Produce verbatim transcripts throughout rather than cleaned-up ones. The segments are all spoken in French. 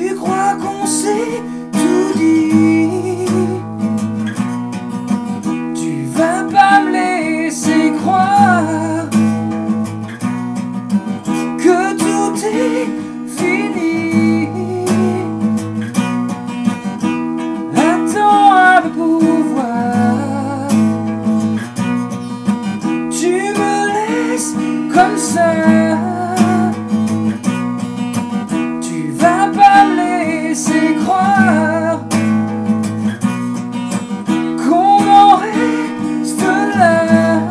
Tu crois qu'on sait tout dit? Tu vas pas me laisser croire que tout est fini. Attends à pouvoir. Tu me laisses comme ça. Tu vas pas me laisser croire qu'on en reste là.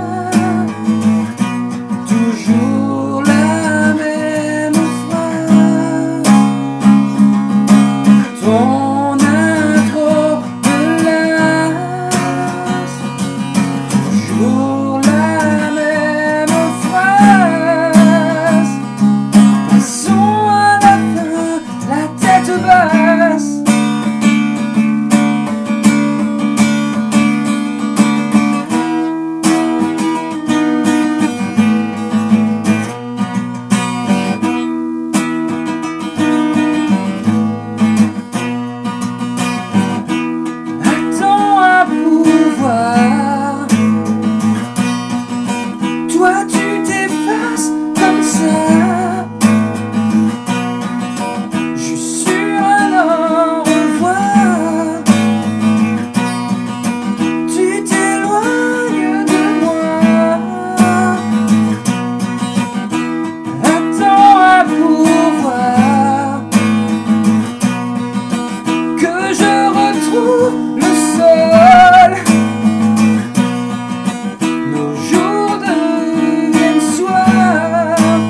Toujours la même phrase. Ton intro de lasse. Toujours la même phrase. Passons à la fin, la tête basse. Attends à pouvoir. Toi tu t'effaces comme ça, juste sur un au revoir. Tu t'éloignes de moi. Attends à pouvoir que je retrouve le sol. Nos jours deviennent soirs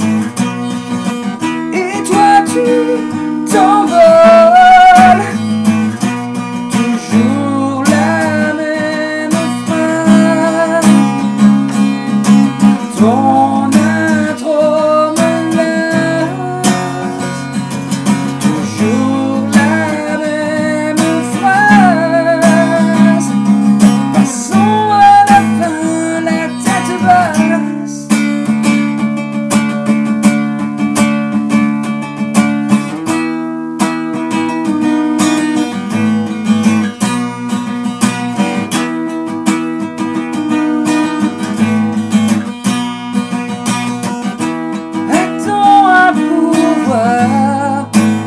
et toi tu t'envoles. Toujours la même phrase. Ton intro me lasse. Toujours la même phrase. Passons à la fin, la tête basse. Attends à pouvoir.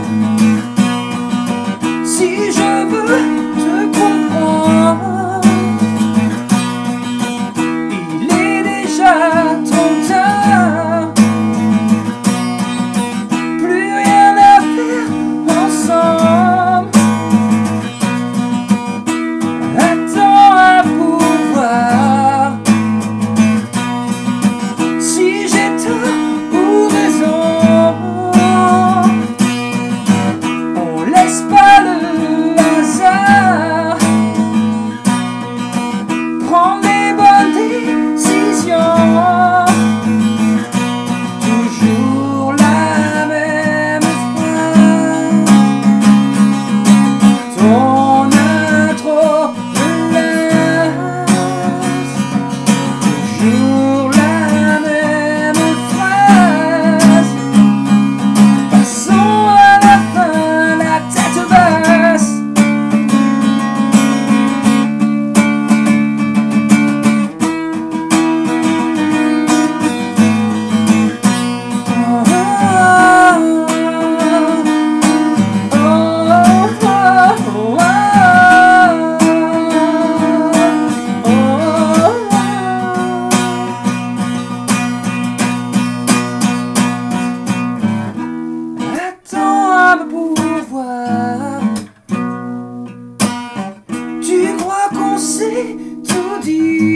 Si je veux te comprendre, il est déjà trop tard. Plus rien à faire ensemble. Attends à pouvoir. Si j'ai tort ou raison, on laisse pas le hasard prendre les bonnes décisions. Toujours la même phrase. Ton intro me lasse. Toujours la même phrase. Passons à la fin, la tête basse. Attends à pouvoir. Tu crois qu'on sait tout dire?